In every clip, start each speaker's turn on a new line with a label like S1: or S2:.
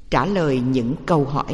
S1: Trả lời những câu hỏi.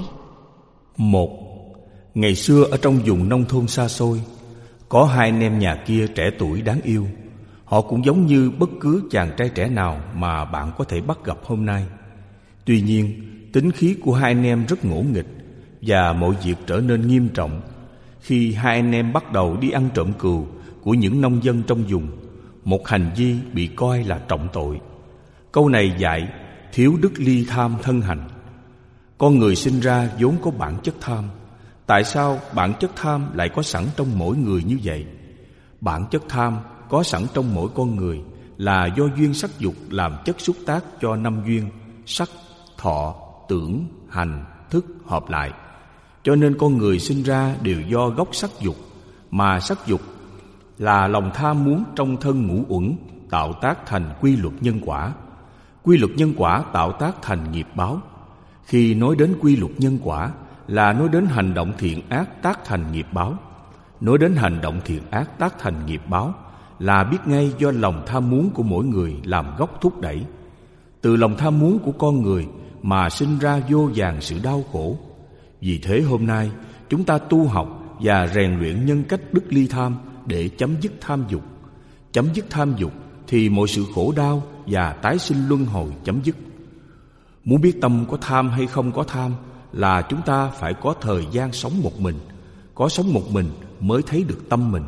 S2: 1. Ngày xưa ở trong vùng nông thôn xa xôi, có hai anh em nhà kia trẻ tuổi đáng yêu. Họ cũng giống như bất cứ chàng trai trẻ nào mà bạn có thể bắt gặp hôm nay. Tuy nhiên, tính khí của hai anh em rất ngỗ nghịch, và mọi việc trở nên nghiêm trọng khi hai anh em bắt đầu đi ăn trộm cừu của những nông dân trong vùng, một hành vi bị coi là trọng tội. Câu này dạy thiếu đức ly tham thân hành. Con người sinh ra vốn có bản chất tham. Tại sao bản chất tham lại có sẵn trong mỗi người như vậy? Bản chất tham có sẵn trong mỗi con người là do duyên sắc dục làm chất xúc tác cho năm duyên sắc, thọ, tưởng, hành, thức hợp lại. Cho nên con người sinh ra đều do gốc sắc dục, mà sắc dục là lòng tham muốn trong thân ngũ uẩn tạo tác thành quy luật nhân quả. Quy luật nhân quả tạo tác thành nghiệp báo. Khi nói đến quy luật nhân quả là nói đến hành động thiện ác tác thành nghiệp báo. Nói đến hành động thiện ác tác thành nghiệp báo là biết ngay do lòng tham muốn của mỗi người làm gốc thúc đẩy. Từ lòng tham muốn của con người mà sinh ra vô vàn sự đau khổ. Vì thế hôm nay chúng ta tu học và rèn luyện nhân cách đức ly tham để chấm dứt tham dục. Chấm dứt tham dục thì mọi sự khổ đau và tái sinh luân hồi chấm dứt. Muốn biết tâm có tham hay không có tham là chúng ta phải có thời gian sống một mình. Có sống một mình mới thấy được tâm mình.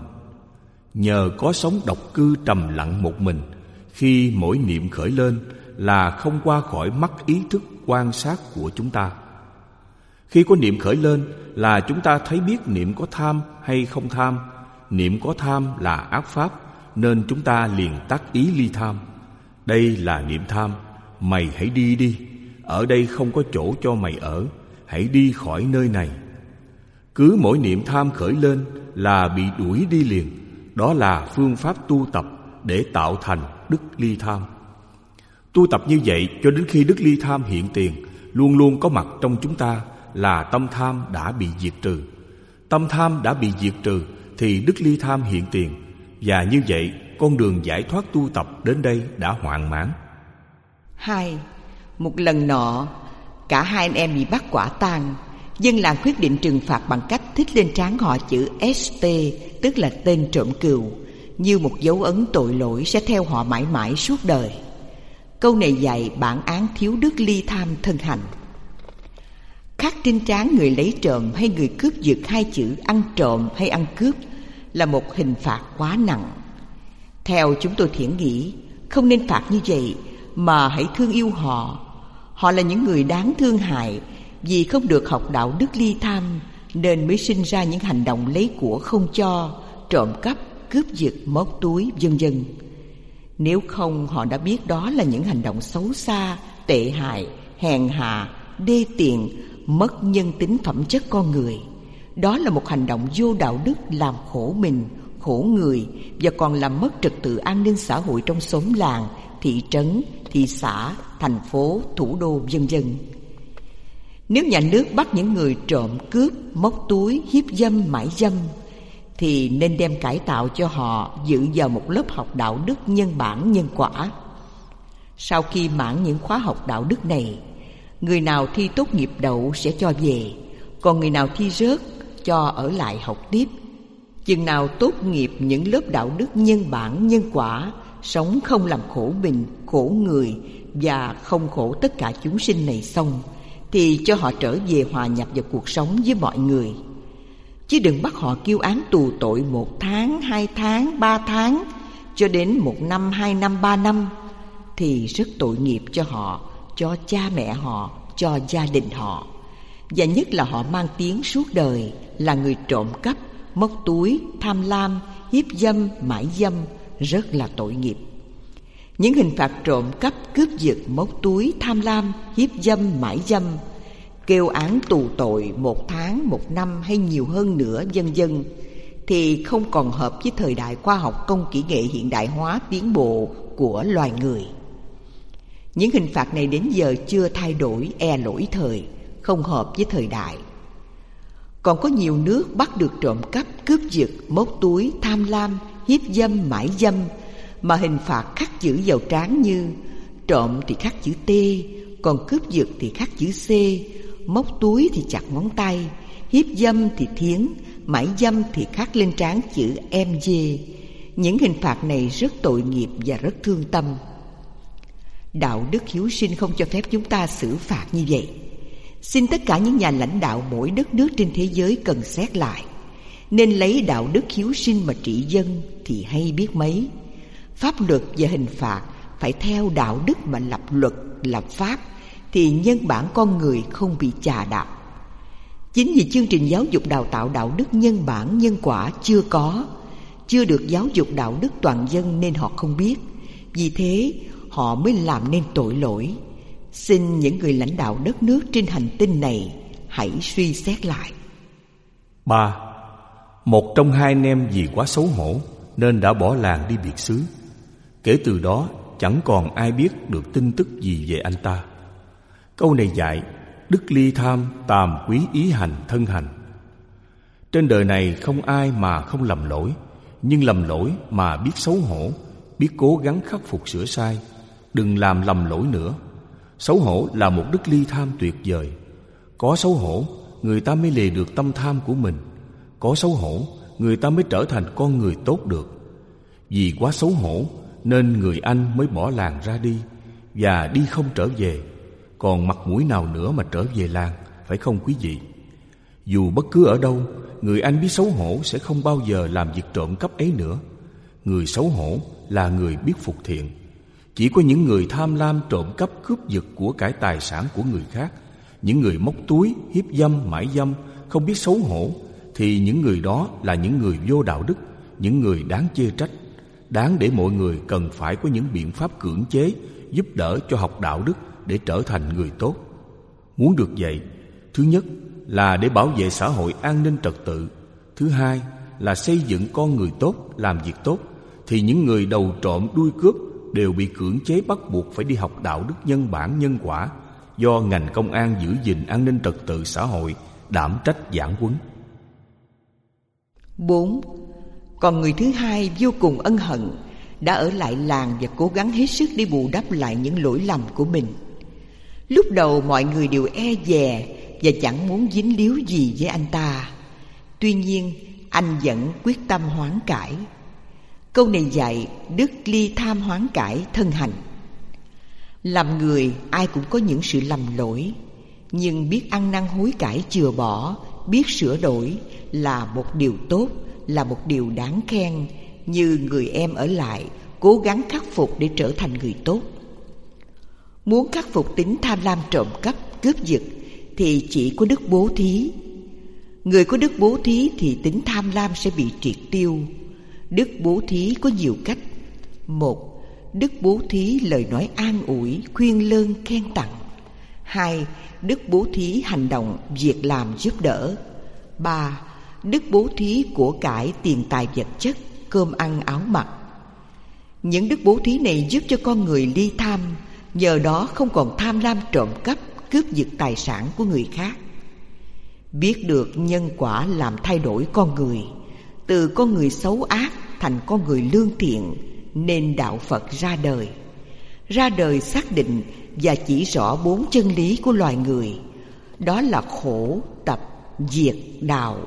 S2: Nhờ có sống độc cư trầm lặng một mình, khi mỗi niệm khởi lên là không qua khỏi mắt ý thức quan sát của chúng ta. Khi có niệm khởi lên là chúng ta thấy biết niệm có tham hay không tham. Niệm có tham là ác pháp, nên chúng ta liền tác ý ly tham. Đây là niệm tham, mày hãy đi đi, ở đây không có chỗ cho mày ở, hãy đi khỏi nơi này. Cứ mỗi niệm tham khởi lên là bị đuổi đi liền. Đó là phương pháp tu tập để tạo thành đức ly tham. Tu tập như vậy cho đến khi đức ly tham hiện tiền, luôn luôn có mặt trong chúng ta, là tâm tham đã bị diệt trừ. Tâm tham đã bị diệt trừ thì đức ly tham hiện tiền. Và như vậy con đường giải thoát tu tập đến đây đã hoàn mãn.
S1: 2. Một lần nọ, cả hai anh em bị bắt quả tang. Dân làng quyết định trừng phạt bằng cách thích lên trán họ chữ ST, tức là tên trộm cừu, như một dấu ấn tội lỗi sẽ theo họ mãi mãi suốt đời. Câu này dạy bản án thiếu đức ly tham thân hành. Khắc trên trán người lấy trộm hay người cướp giật hai chữ ăn trộm hay ăn cướp là một hình phạt quá nặng. Theo chúng tôi thiển nghĩ, không nên phạt như vậy, mà hãy thương yêu họ. Họ là những người đáng thương hại, vì không được học đạo đức ly tham nên mới sinh ra những hành động lấy của không cho, trộm cắp, cướp giật, móc túi, vân vân. Nếu không, họ đã biết đó là những hành động xấu xa, tệ hại, hèn hạ, đê tiện, mất nhân tính phẩm chất con người. Đó là một hành động vô đạo đức, làm khổ mình, khổ người, và còn làm mất trật tự an ninh xã hội trong xóm làng, thị trấn, thị xã, thành phố, thủ đô, vân vân. Nếu nhà nước bắt những người trộm cướp, móc túi, hiếp dâm, mãi dâm, thì nên đem cải tạo cho họ dự vào một lớp học đạo đức nhân bản nhân quả. Sau khi mãn những khóa học đạo đức này, người nào thi tốt nghiệp đậu sẽ cho về, còn người nào thi rớt cho ở lại học tiếp. Chừng nào tốt nghiệp những lớp đạo đức nhân bản nhân quả, sống không làm khổ mình, khổ người và không khổ tất cả chúng sinh này xong, thì cho họ trở về hòa nhập vào cuộc sống với mọi người. Chứ đừng bắt họ kêu án tù tội 1 tháng, 2 tháng, 3 tháng, cho đến 1 năm, 2 năm, 3 năm, thì rất tội nghiệp cho họ, cho cha mẹ họ, cho gia đình họ. Và nhất là họ mang tiếng suốt đời là người trộm cắp, móc túi, tham lam, hiếp dâm, mãi dâm, rất là tội nghiệp. Những hình phạt trộm cắp, cướp giật, móc túi, tham lam, hiếp dâm, mãi dâm, kêu án tù tội 1 tháng, 1 năm hay nhiều hơn nữa, vân vân, thì không còn hợp với thời đại khoa học công kỹ nghệ hiện đại hóa tiến bộ của loài người. Những hình phạt này đến giờ chưa thay đổi, lỗi thời, không hợp với thời đại. Còn có nhiều nước bắt được trộm cắp, cướp giật, móc túi, tham lam, hiếp dâm, mãi dâm mà hình phạt khắc chữ vào trán như trộm thì khắc chữ T, còn cướp giật thì khắc chữ C, móc túi thì chặt ngón tay, hiếp dâm thì thiến, mãi dâm thì khắc lên trán chữ MG. Những hình phạt này rất tội nghiệp và rất thương tâm. Đạo đức hiếu sinh không cho phép chúng ta xử phạt như vậy. Xin tất cả những nhà lãnh đạo mỗi đất nước trên thế giới cần xét lại, nên lấy đạo đức hiếu sinh mà trị dân thì hay biết mấy. Pháp luật và hình phạt phải theo đạo đức mà lập luật, lập pháp, thì nhân bản con người không bị chà đạp. Chính vì chương trình giáo dục đào tạo đạo đức nhân bản nhân quả chưa được giáo dục đạo đức toàn dân nên họ không biết. Vì thế họ mới làm nên tội lỗi. Xin những người lãnh đạo đất nước trên hành tinh này hãy suy xét lại.
S2: 3. Một trong hai anh em vì quá xấu hổ nên đã bỏ làng đi biệt xứ. Kể từ đó chẳng còn ai biết được tin tức gì về anh ta. Câu này dạy đức ly tham, tàm quý ý hành, thân hành. Trên đời này không ai mà không lầm lỗi, nhưng lầm lỗi mà biết xấu hổ, biết cố gắng khắc phục sửa sai, đừng làm lầm lỗi nữa. Xấu hổ là một đức ly tham tuyệt vời. Có xấu hổ, người ta mới lìa được tâm tham của mình. Có xấu hổ, người ta mới trở thành con người tốt được. Vì quá xấu hổ nên người anh mới bỏ làng ra đi, và đi không trở về. Còn mặt mũi nào nữa mà trở về làng, phải không quý vị? Dù bất cứ ở đâu, người anh biết xấu hổ sẽ không bao giờ làm việc trộm cắp ấy nữa. Người xấu hổ là người biết phục thiện. Chỉ có những người tham lam trộm cắp cướp giật của cải tài sản của người khác, những người móc túi, hiếp dâm, mãi dâm, không biết xấu hổ, thì những người đó là những người vô đạo đức, những người đáng chê trách, đáng để mọi người cần phải có những biện pháp cưỡng chế, giúp đỡ cho học đạo đức để trở thành người tốt. Muốn được vậy, thứ nhất là để bảo vệ xã hội an ninh trật tự, thứ hai là xây dựng con người tốt, làm việc tốt, thì những người đầu trộm đuôi cướp đều bị cưỡng chế bắt buộc phải đi học đạo đức nhân bản nhân quả, do ngành công an giữ gìn an ninh trật tự xã hội đảm trách giảng huấn.
S1: 4. Còn người thứ hai vô cùng ân hận, đã ở lại làng và cố gắng hết sức để bù đắp lại những lỗi lầm của mình. Lúc đầu mọi người đều e dè và chẳng muốn dính líu gì với anh ta. Tuy nhiên anh vẫn quyết tâm hoán cải. Câu này dạy đức ly tham hoán cải, thân hành. Làm người ai cũng có những sự lầm lỗi, nhưng biết ăn năn hối cải chừa bỏ, biết sửa đổi là một điều tốt, là một điều đáng khen. Như người em ở lại cố gắng khắc phục để trở thành người tốt. Muốn khắc phục tính tham lam trộm cắp, cướp giật thì chỉ có đức bố thí. Người có đức bố thí thì tính tham lam sẽ bị triệt tiêu. Đức bố thí có nhiều cách. 1. Đức bố thí lời nói an ủi, khuyên lơn, khen tặng. 2. Đức bố thí hành động, việc làm giúp đỡ. 3. Đức bố thí của cải, tiền tài vật chất, cơm ăn áo mặc. Những đức bố thí này giúp cho con người ly tham, nhờ đó không còn tham lam trộm cắp, cướp giật tài sản của người khác. Biết được nhân quả làm thay đổi con người, từ con người xấu ác thành con người lương thiện, nên đạo Phật ra đời. Ra đời xác định và chỉ rõ 4 chân lý của loài người, đó là khổ, tập, diệt, đạo.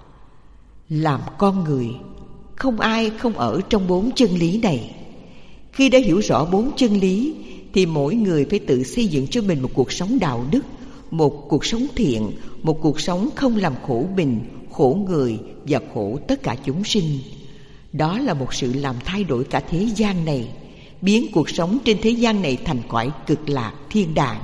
S1: Làm con người, không ai không ở trong 4 chân lý này. Khi đã hiểu rõ 4 chân lý thì mỗi người phải tự xây dựng cho mình một cuộc sống đạo đức, một cuộc sống thiện, một cuộc sống không làm khổ mình, khổ người và khổ tất cả chúng sinh. Đó là một sự làm thay đổi cả thế gian này, biến cuộc sống trên thế gian này thành cõi cực lạc thiên đàng.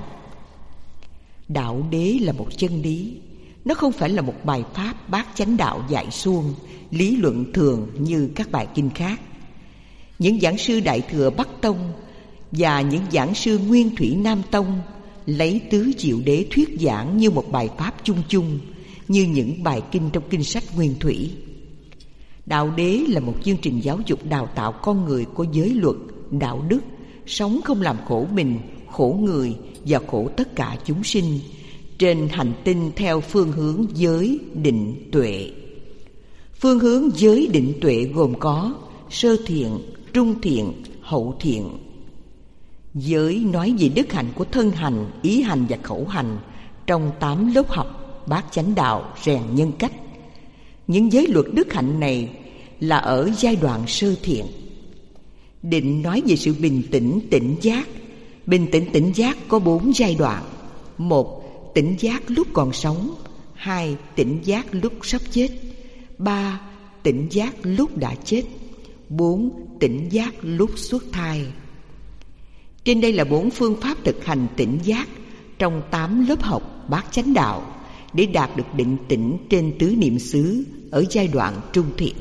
S1: Đạo đế là một chân lý, nó không phải là một bài pháp bát chánh đạo dạy suông, lý luận thường như các bài kinh khác. Những giảng sư Đại Thừa Bắc Tông và những giảng sư Nguyên Thủy Nam Tông lấy tứ diệu đế thuyết giảng như một bài pháp chung chung, như những bài kinh trong kinh sách Nguyên Thủy. Đạo đế là một chương trình giáo dục đào tạo con người có giới luật, đạo đức, sống không làm khổ mình, khổ người và khổ tất cả chúng sinh, trên hành tinh theo phương hướng giới, định, tuệ. Phương hướng giới, định, tuệ gồm có sơ thiện, trung thiện, hậu thiện. Giới nói về đức hạnh của thân hành, ý hành và khẩu hành trong 8 lớp học Bát Chánh Đạo rèn nhân cách. Những giới luật đức hạnh này là ở giai đoạn sơ thiện. Định nói về sự bình tĩnh tỉnh giác. Bình tĩnh tỉnh giác có 4 giai đoạn. 1. Tỉnh giác lúc còn sống. 2. Tỉnh giác lúc sắp chết. 3. Tỉnh giác lúc đã chết. 4. Tỉnh giác lúc xuất thai. Trên đây là 4 phương pháp thực hành tỉnh giác trong 8 lớp học Bát Chánh Đạo để đạt được định tĩnh trên tứ niệm xứ ở giai đoạn trung thiện.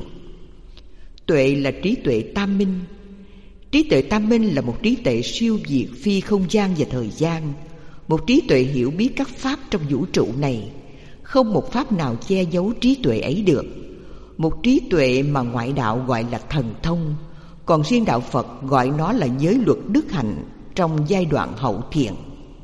S1: Tuệ là trí tuệ tam minh. Trí tuệ tam minh là một trí tuệ siêu việt phi không gian và thời gian, một trí tuệ hiểu biết các pháp trong vũ trụ này. Không một pháp nào che giấu trí tuệ ấy được. Một trí tuệ mà ngoại đạo gọi là thần thông, còn riêng đạo Phật gọi nó là giới luật đức hạnh trong giai đoạn hậu thiện.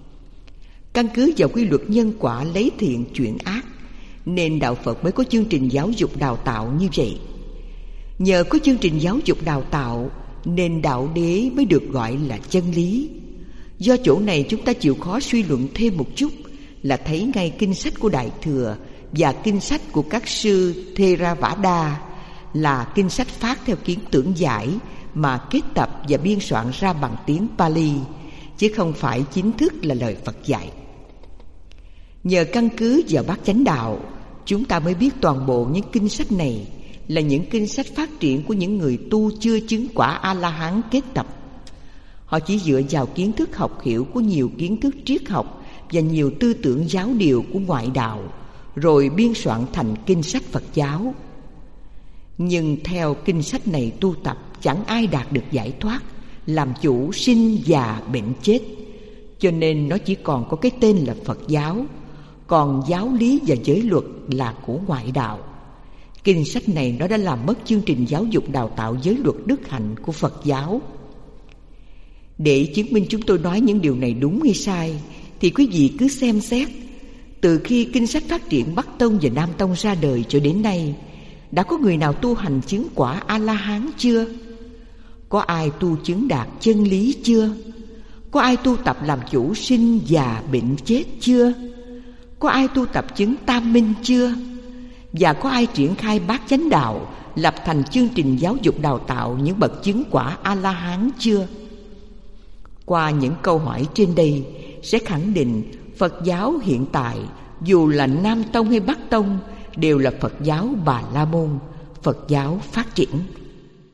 S1: Căn cứ vào quy luật nhân quả lấy thiện chuyển ác, nên đạo Phật mới có chương trình giáo dục đào tạo như vậy. Nhờ có chương trình giáo dục đào tạo nên đạo đế mới được gọi là chân lý. Do chỗ này chúng ta chịu khó suy luận thêm một chút là thấy ngay kinh sách của Đại Thừa và kinh sách của các sư Theravada là kinh sách phát theo kiến tưởng giải mà kết tập và biên soạn ra bằng tiếng Pali, chứ không phải chính thức là lời Phật dạy. Nhờ căn cứ vào Bát Chánh Đạo, chúng ta mới biết toàn bộ những kinh sách này là những kinh sách phát triển của những người tu chưa chứng quả A-la-hán kết tập. Họ chỉ dựa vào kiến thức học hiểu của nhiều kiến thức triết học và nhiều tư tưởng giáo điều của ngoại đạo, rồi biên soạn thành kinh sách Phật giáo. Nhưng theo kinh sách này tu tập, chẳng ai đạt được giải thoát, làm chủ sinh già bệnh chết, cho nên nó chỉ còn có cái tên là Phật giáo, còn giáo lý và giới luật là của ngoại đạo. Kinh sách này nó đã làm mất chương trình giáo dục đào tạo giới luật đức hạnh của Phật giáo. Để chứng minh chúng tôi nói những điều này đúng hay sai, thì quý vị cứ xem xét. Từ khi kinh sách phát triển Bắc Tông và Nam Tông ra đời cho đến nay, đã có người nào tu hành chứng quả A-la-hán chưa? Có ai tu chứng đạt chân lý chưa? Có ai tu tập làm chủ sinh già bệnh chết chưa? Có ai tu tập chứng tam minh chưa? Và có ai triển khai Bát Chánh Đạo, lập thành chương trình giáo dục đào tạo những bậc chứng quả A-la-hán chưa? Qua những câu hỏi trên đây sẽ khẳng định Phật giáo hiện tại, dù là Nam Tông hay Bắc Tông, đều là Phật giáo Bà La Môn, Phật giáo phát triển.